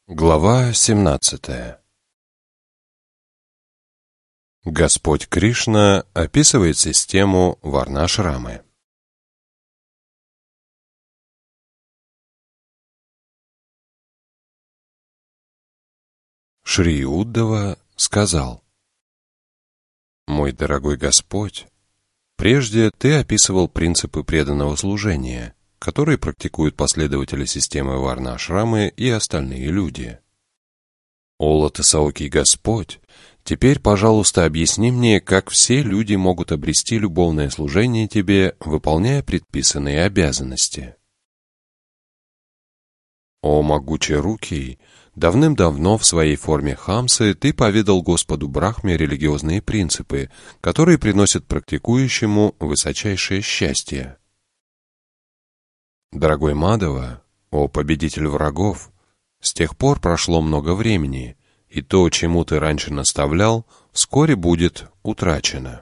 Глава 17. Господь Кришна описывает систему варна-ашрамы. Шри Уддава сказал: «Мой дорогой Господь, прежде ты описывал принципы преданного служения, которые практикуют последователи системы варна-ашрамы и остальные люди. О лотосоокий Господь, теперь, пожалуйста, объясни мне, как все люди могут обрести любовное служение Тебе, выполняя предписанные обязанности. О могучерукий, давным-давно в своей форме Хамсы ты поведал Господу Брахме религиозные принципы, которые приносят практикующему высочайшее счастье. Дорогой Мадава, о победитель врагов, с тех пор прошло много времени, и то, чему ты раньше наставлял, вскоре будет утрачено.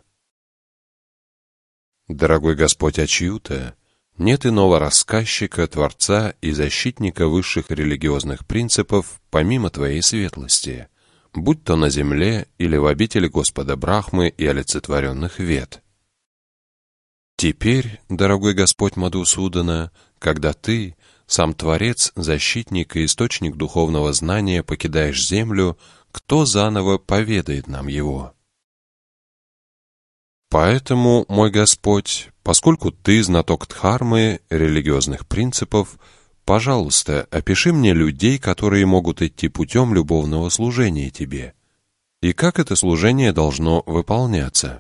Дорогой Господь Ачьюта, нет иного рассказчика, творца и защитника высших религиозных принципов, помимо Твоей светлости, будь то на земле или в обители Господа Брахмы и олицетворенных Вед. Теперь, дорогой Господь Мадхусудана, когда Ты, сам Творец, Защитник и Источник духовного знания, покидаешь землю, кто заново поведает нам его? Поэтому, мой Господь, поскольку Ты знаток дхармы, религиозных принципов, пожалуйста, опиши мне людей, которые могут идти путем любовного служения Тебе, и как это служение должно выполняться.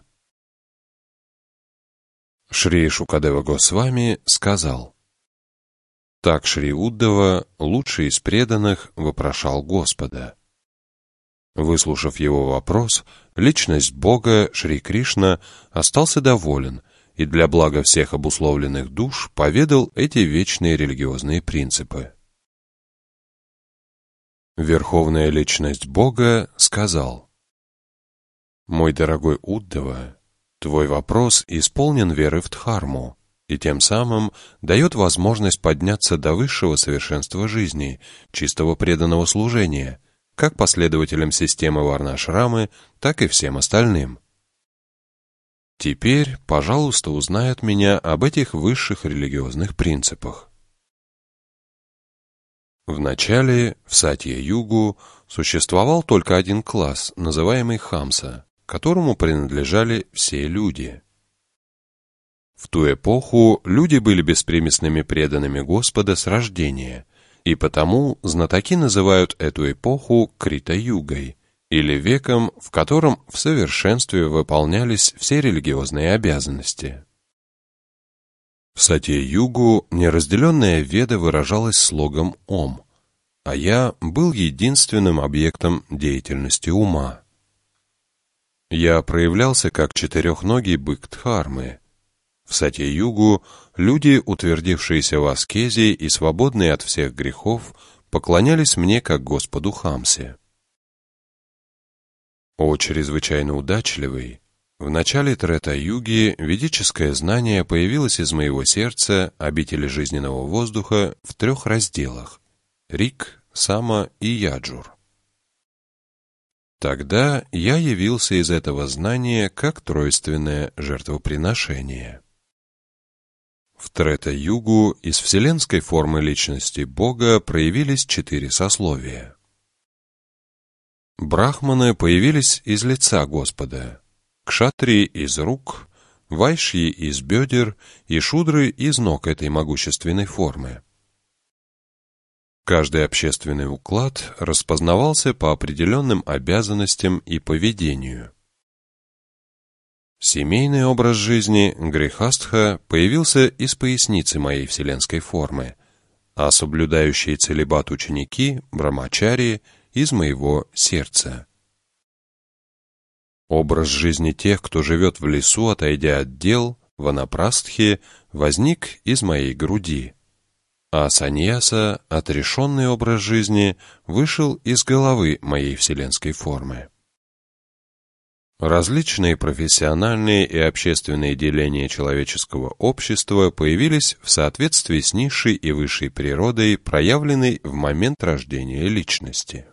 Шри Шукадева Госвами сказал: так Шри Уддава, лучший из преданных, вопрошал Господа. Выслушав его вопрос, личность Бога, Шри Кришна, остался доволен и для блага всех обусловленных душ поведал эти вечные религиозные принципы. Верховная личность Бога сказал: «Мой дорогой Уддава, твой вопрос исполнен веры в Дхарму и тем самым дает возможность подняться до высшего совершенства жизни, чистого преданного служения, как последователям системы варна-ашрамы, так и всем остальным. Теперь, пожалуйста, узнай от меня об этих высших религиозных принципах». Вначале, в Сатья-югу, существовал только один класс, называемый Хамса, которому принадлежали все люди. В ту эпоху люди были беспримесными преданными Господа с рождения, и потому знатоки называют эту эпоху Крита-югой, или веком, в котором в совершенстве выполнялись все религиозные обязанности. В Сатья-югу неразделенная Веда выражалась слогом «Ом», а я был единственным объектом деятельности ума. Я проявлялся как четырехногий бык Дхармы. В Сатья-югу люди, утвердившиеся в аскезе и свободные от всех грехов, поклонялись мне как Господу Хамсе. О чрезвычайно удачливый! В начале Трета-юги ведическое знание появилось из моего сердца, обители жизненного воздуха, в 3 разделах – Рик, Сама и Яджур. Тогда я явился из этого знания как тройственное жертвоприношение. В Трета-югу из вселенской формы личности Бога проявились 4 сословия. Брахманы появились из лица Господа, кшатрии из рук, вайшьи из бедер и шудры из ног этой могущественной формы. Каждый общественный уклад распознавался по определенным обязанностям и поведению. Семейный образ жизни грехастха появился из поясницы моей вселенской формы, а соблюдающие целибат ученики, брамачари, из моего сердца. Образ жизни тех, кто живет в лесу, отойдя от дел, ванапрастхи, возник из моей груди, а саньяса, отрешенный образ жизни, вышел из головы моей вселенской формы. Различные профессиональные и общественные деления человеческого общества появились в соответствии с низшей и высшей природой, проявленной в момент рождения личности.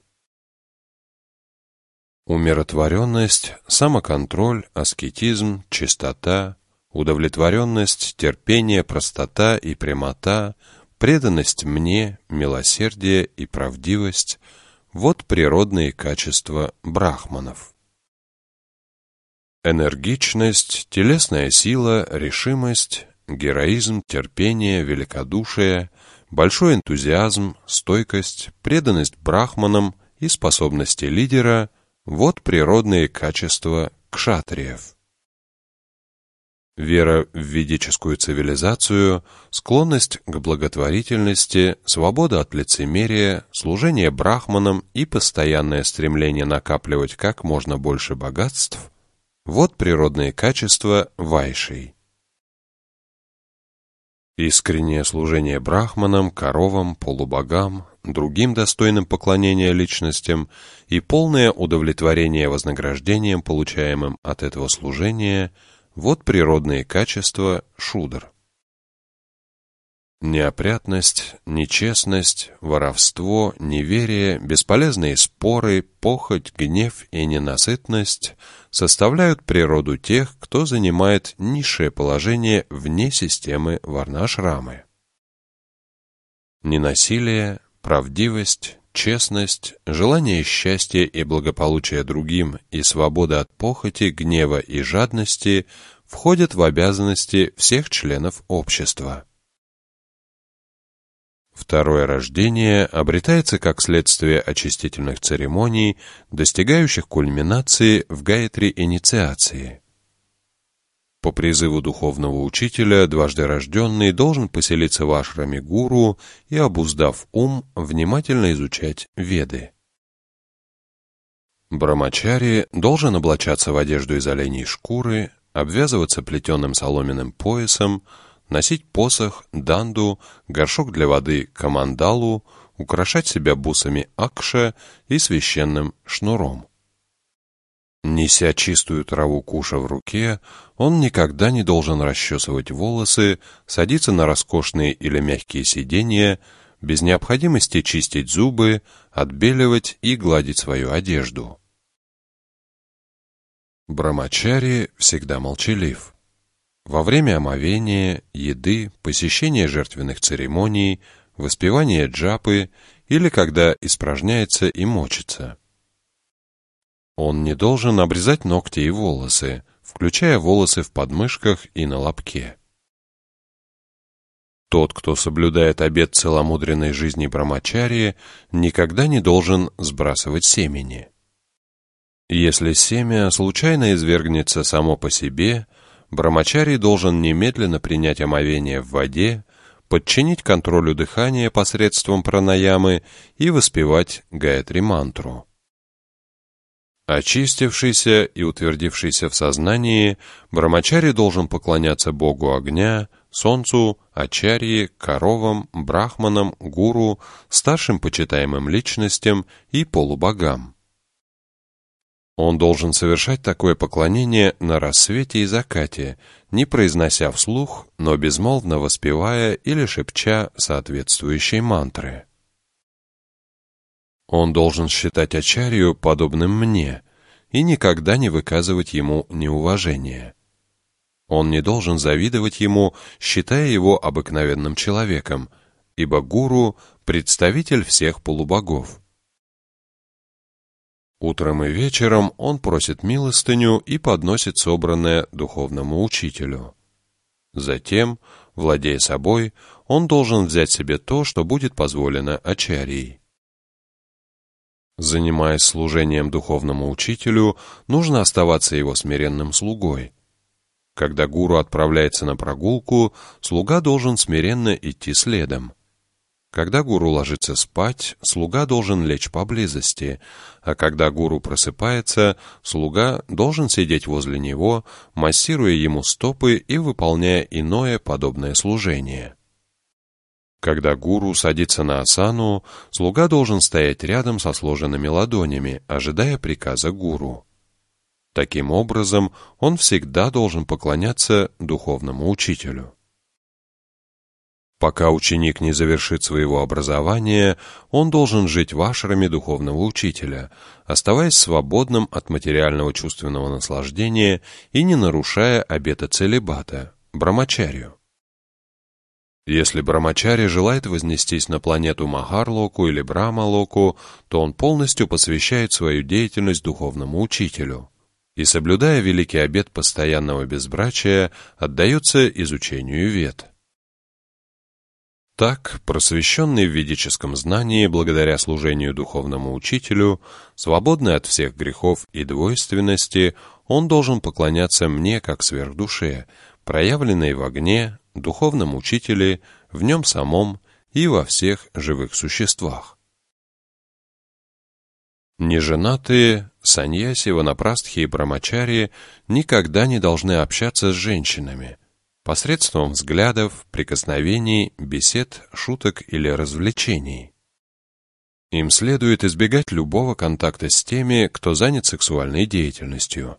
Умиротворенность, самоконтроль, аскетизм, чистота, удовлетворенность, терпение, простота и прямота, преданность мне, милосердие и правдивость – вот природные качества брахманов. Энергичность, телесная сила, решимость, героизм, терпение, великодушие, большой энтузиазм, стойкость, преданность брахманам и способности лидера – вот природные качества кшатриев. Вера в ведическую цивилизацию, склонность к благотворительности, свобода от лицемерия, служение брахманам и постоянное стремление накапливать как можно больше богатств – вот природные качества вайшей. Искреннее служение брахманам, коровам, полубогам, другим достойным поклонения личностям и полное удовлетворение вознаграждением, получаемым от этого служения – вот природные качества шудр. Неопрятность, нечестность, воровство, неверие, бесполезные споры, похоть, гнев и ненасытность составляют природу тех, кто занимает низшее положение вне системы варна-ашрамы. Ненасилие, правдивость, честность, желание счастья и благополучия другим и свобода от похоти, гнева и жадности входят в обязанности всех членов общества. Второе рождение обретается как следствие очистительных церемоний, достигающих кульминации в гайатри-инициации. По призыву духовного учителя дважды рожденный должен поселиться в ашраме гуру и, обуздав ум, внимательно изучать веды. Брамачари должен облачаться в одежду из оленей шкуры, обвязываться плетеным соломенным поясом, носить посох, данду, горшок для воды камандалу, украшать себя бусами акша и священным шнуром. Неся чистую траву куша в руке, он никогда не должен расчесывать волосы, садиться на роскошные или мягкие сиденья, без необходимости чистить зубы, отбеливать и гладить свою одежду. Брамачари всегда молчалив. Во время омовения, еды, посещения жертвенных церемоний, воспевания джапы или когда испражняется и мочится. Он не должен обрезать ногти и волосы, включая волосы в подмышках и на лобке. Тот, кто соблюдает обет целомудренной жизни брамачарии, никогда не должен сбрасывать семени. Если семя случайно извергнется само по себе, брамачари должен немедленно принять омовение в воде, подчинить контролю дыхания посредством пранаямы и воспевать гайатри-мантру. Очистившийся и утвердившийся в сознании, брамачари должен поклоняться Богу огня, солнцу, ачарье, коровам, брахманам, гуру, старшим почитаемым личностям и полубогам. Он должен совершать такое поклонение на рассвете и закате, не произнося вслух, но безмолвно воспевая или шепча соответствующие мантры. Он должен считать ачарью подобным мне и никогда не выказывать ему неуважения. Он не должен завидовать ему, считая его обыкновенным человеком, ибо гуру – представитель всех полубогов. Утром и вечером он просит милостыню и подносит собранное духовному учителю. Затем, владея собой, он должен взять себе то, что будет позволено ачарьей. Занимаясь служением духовному учителю, нужно оставаться его смиренным слугой. Когда гуру отправляется на прогулку, слуга должен смиренно идти следом. Когда гуру ложится спать, слуга должен лечь поблизости, а когда гуру просыпается, слуга должен сидеть возле него, массируя ему стопы и выполняя иное подобное служение. Когда гуру садится на асану, слуга должен стоять рядом со сложенными ладонями, ожидая приказа гуру. Таким образом, он всегда должен поклоняться духовному учителю. Пока ученик не завершит своего образования, он должен жить в ашраме духовного учителя, оставаясь свободным от материального чувственного наслаждения и не нарушая обета целибата, брамачарью. Если брамачари желает вознестись на планету Махарлоку или Брамалоку, то он полностью посвящает свою деятельность духовному учителю и, соблюдая великий обет постоянного безбрачия, отдается изучению вед. Так, просвещенный в ведическом знании благодаря служению духовному учителю, свободный от всех грехов и двойственности, он должен поклоняться мне как сверхдуше, проявленной в огне, духовном учителе, в нем самом и во всех живых существах. Неженатые, саньяси, ванапрастхи и брамачари никогда не должны общаться с женщинами, посредством взглядов, прикосновений, бесед, шуток или развлечений. Им следует избегать любого контакта с теми, кто занят сексуальной деятельностью.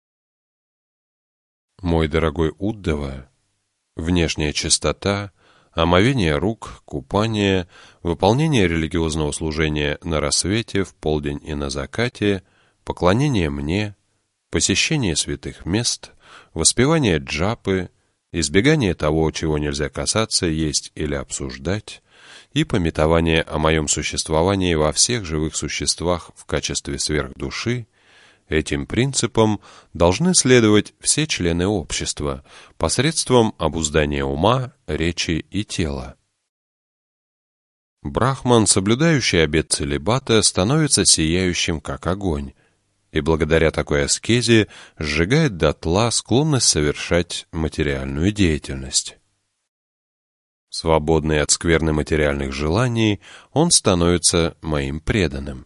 Мой дорогой Уддава, внешняя чистота, омовение рук, купание, выполнение религиозного служения на рассвете, в полдень и на закате, поклонение мне, посещение святых мест, воспевание джапы, избегание того, чего нельзя касаться, есть или обсуждать, и памятование о моем существовании во всех живых существах в качестве сверхдуши, этим принципам должны следовать все члены общества посредством обуздания ума, речи и тела. Брахман, соблюдающий обет целибата, становится сияющим, как огонь, и благодаря такой аскезе сжигает дотла склонность совершать материальную деятельность. Свободный от скверны материальных желаний, он становится моим преданным.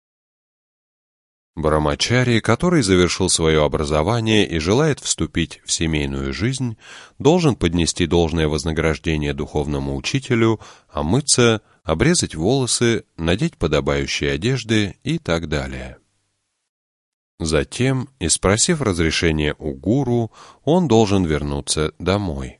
Брамачари, который завершил свое образование и желает вступить в семейную жизнь, должен поднести должное вознаграждение духовному учителю, омыться, обрезать волосы, надеть подобающие одежды и так далее. Затем, и спросив разрешения у гуру, он должен вернуться домой.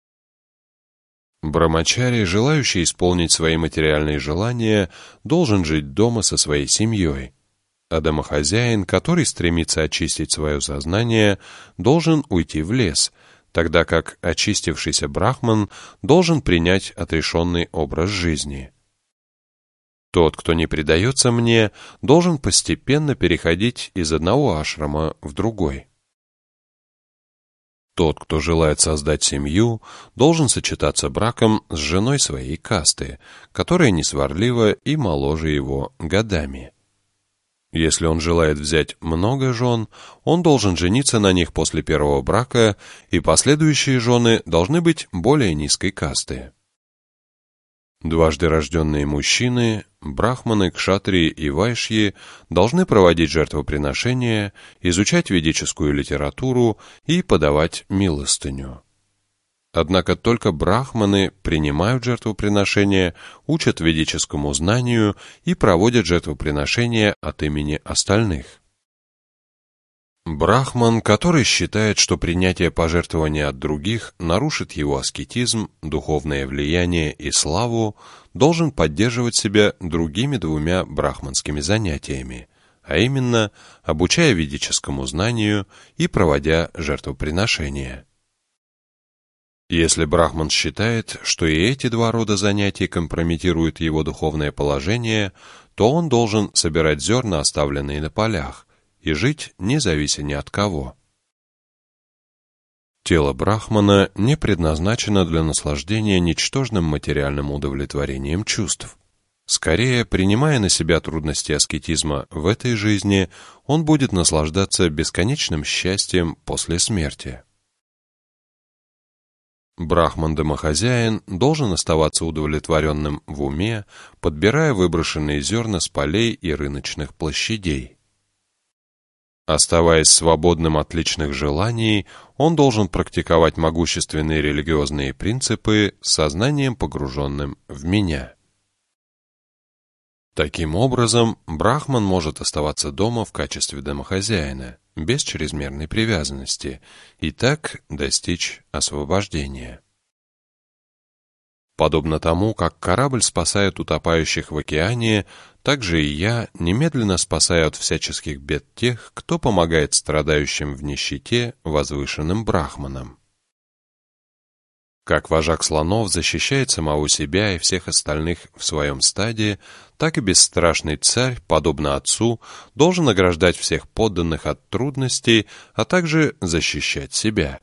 Брамачари, желающий исполнить свои материальные желания, должен жить дома со своей семьей, а домохозяин, который стремится очистить свое сознание, должен уйти в лес, тогда как очистившийся брахман должен принять отрешенный образ жизни. Тот, кто не предается мне, должен постепенно переходить из одного ашрама в другой. Тот, кто желает создать семью, должен сочетаться браком с женой своей касты, которая не сварлива и моложе его годами. Если он желает взять много жен, он должен жениться на них после первого брака, и последующие жены должны быть более низкой касты. Дважды рожденные мужчины, брахманы, кшатрии и вайшьи, должны проводить жертвоприношения, изучать ведическую литературу и подавать милостыню. Однако только брахманы принимают жертвоприношения, учат ведическому знанию и проводят жертвоприношения от имени остальных. Брахман, который считает, что принятие пожертвования от других нарушит его аскетизм, духовное влияние и славу, должен поддерживать себя другими двумя брахманскими занятиями, а именно обучая ведическому знанию и проводя жертвоприношения. Если брахман считает, что и эти два рода занятий компрометируют его духовное положение, то он должен собирать зерна, оставленные на полях, и жить, не завися ни от кого. Тело брахмана не предназначено для наслаждения ничтожным материальным удовлетворением чувств. Скорее, принимая на себя трудности аскетизма в этой жизни, он будет наслаждаться бесконечным счастьем после смерти. Брахман-домохозяин должен оставаться удовлетворенным в уме, подбирая выброшенные зерна с полей и рыночных площадей. Оставаясь свободным от личных желаний, он должен практиковать могущественные религиозные принципы с сознанием, погруженным в меня. Таким образом, брахман может оставаться дома в качестве домохозяина, без чрезмерной привязанности, и так достичь освобождения. Подобно тому, как корабль спасает утопающих в океане, так же и я немедленно спасаю от всяческих бед тех, кто помогает страдающим в нищете возвышенным брахманам. Как вожак слонов защищает самого себя и всех остальных в своем стаде, так и бесстрашный царь, подобно отцу, должен ограждать всех подданных от трудностей, а также защищать себя.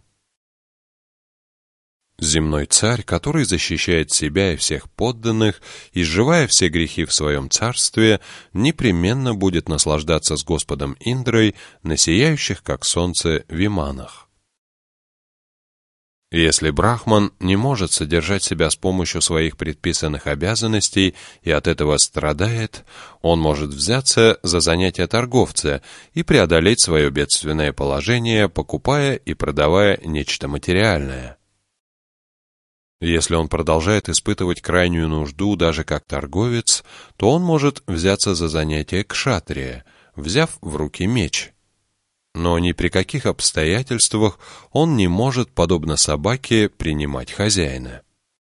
Земной царь, который защищает себя и всех подданных, изживая все грехи в своем царстве, непременно будет наслаждаться с Господом Индрой на сияющих, как солнце, виманах. Если брахман не может содержать себя с помощью своих предписанных обязанностей и от этого страдает, он может взяться за занятие торговца и преодолеть свое бедственное положение, покупая и продавая нечто материальное. Если он продолжает испытывать крайнюю нужду даже как торговец, то он может взяться за занятие кшатрия, взяв в руки меч. Но ни при каких обстоятельствах он не может, подобно собаке, принимать хозяина.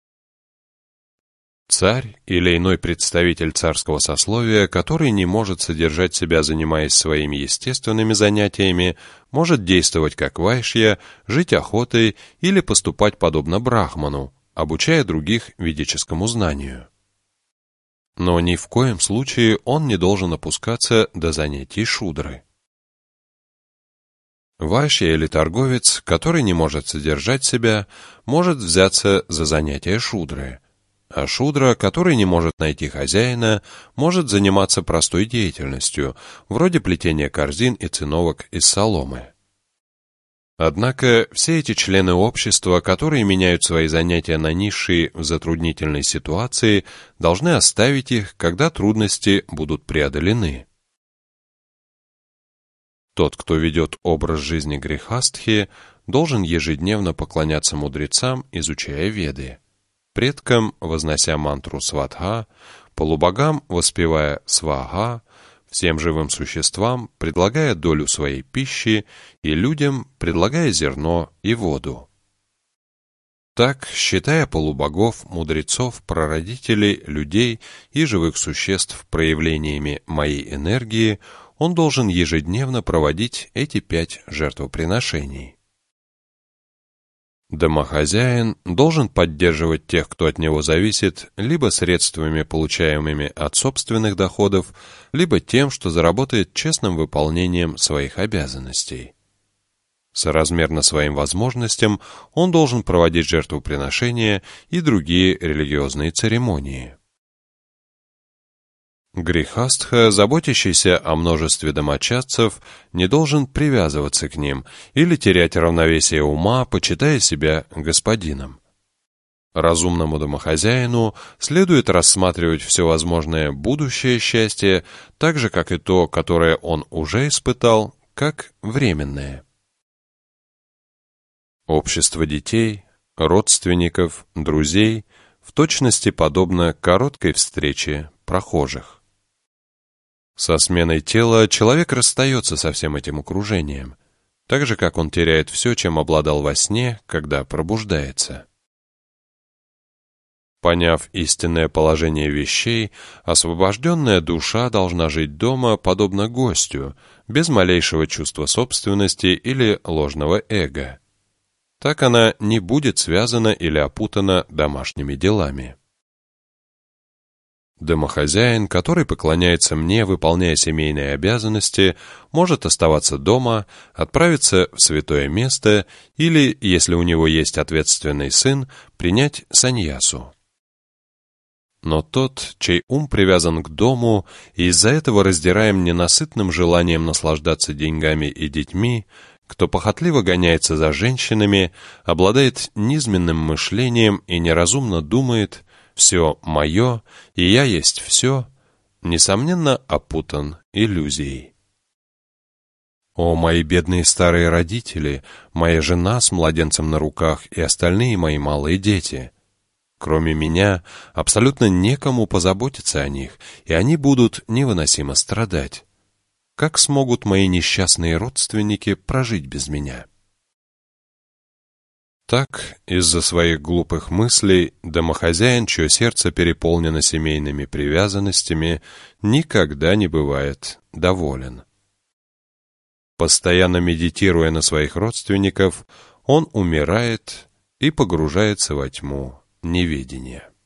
Царь или иной представитель царского сословия, который не может содержать себя, занимаясь своими естественными занятиями, может действовать как вайшья, жить охотой или поступать подобно брахману, обучая других ведическому знанию. Но ни в коем случае он не должен опускаться до занятий шудры. Вайшья или торговец, который не может содержать себя, может взяться за занятие шудры, а шудра, который не может найти хозяина, может заниматься простой деятельностью, вроде плетения корзин и циновок из соломы. Однако все эти члены общества, которые меняют свои занятия на низшие в затруднительной ситуации, должны оставить их, когда трудности будут преодолены. Тот, кто ведет образ жизни грехастхи, должен ежедневно поклоняться мудрецам, изучая Веды, предкам, вознося мантру сватха, полубогам, воспевая сваха, всем живым существам, предлагая долю своей пищи, и людям, предлагая зерно и воду. Так, считая полубогов, мудрецов, прародителей, людей и живых существ проявлениями моей энергии, он должен ежедневно проводить эти 5 жертвоприношений. Домохозяин должен поддерживать тех, кто от него зависит, либо средствами, получаемыми от собственных доходов, либо тем, что заработает честным выполнением своих обязанностей. Соразмерно своим возможностям он должен проводить жертвоприношения и другие религиозные церемонии. Грехастха, заботящийся о множестве домочадцев, не должен привязываться к ним или терять равновесие ума, почитая себя господином. Разумному домохозяину следует рассматривать все возможное будущее счастье, так же, как и то, которое он уже испытал, как временное. Общество детей, родственников, друзей в точности подобно короткой встрече прохожих. Со сменой тела человек расстается со всем этим окружением, так же, как он теряет все, чем обладал во сне, когда пробуждается. Поняв истинное положение вещей, освобожденная душа должна жить дома, подобно гостю, без малейшего чувства собственности или ложного эго. Так она не будет связана или опутана домашними делами. Домохозяин, который поклоняется мне, выполняя семейные обязанности, может оставаться дома, отправиться в святое место или, если у него есть ответственный сын, принять саньясу. Но тот, чей ум привязан к дому и из-за этого раздираем ненасытным желанием наслаждаться деньгами и детьми, кто похотливо гоняется за женщинами, обладает низменным мышлением и неразумно думает «все мое, и я есть все», несомненно, опутан иллюзией. О, мои бедные старые родители, моя жена с младенцем на руках и остальные мои малые дети! Кроме меня, абсолютно некому позаботиться о них, и они будут невыносимо страдать. Как смогут мои несчастные родственники прожить без меня? Так, из-за своих глупых мыслей, домохозяин, чье сердце переполнено семейными привязанностями, никогда не бывает доволен. Постоянно медитируя на своих родственников, он умирает и погружается во тьму неведения.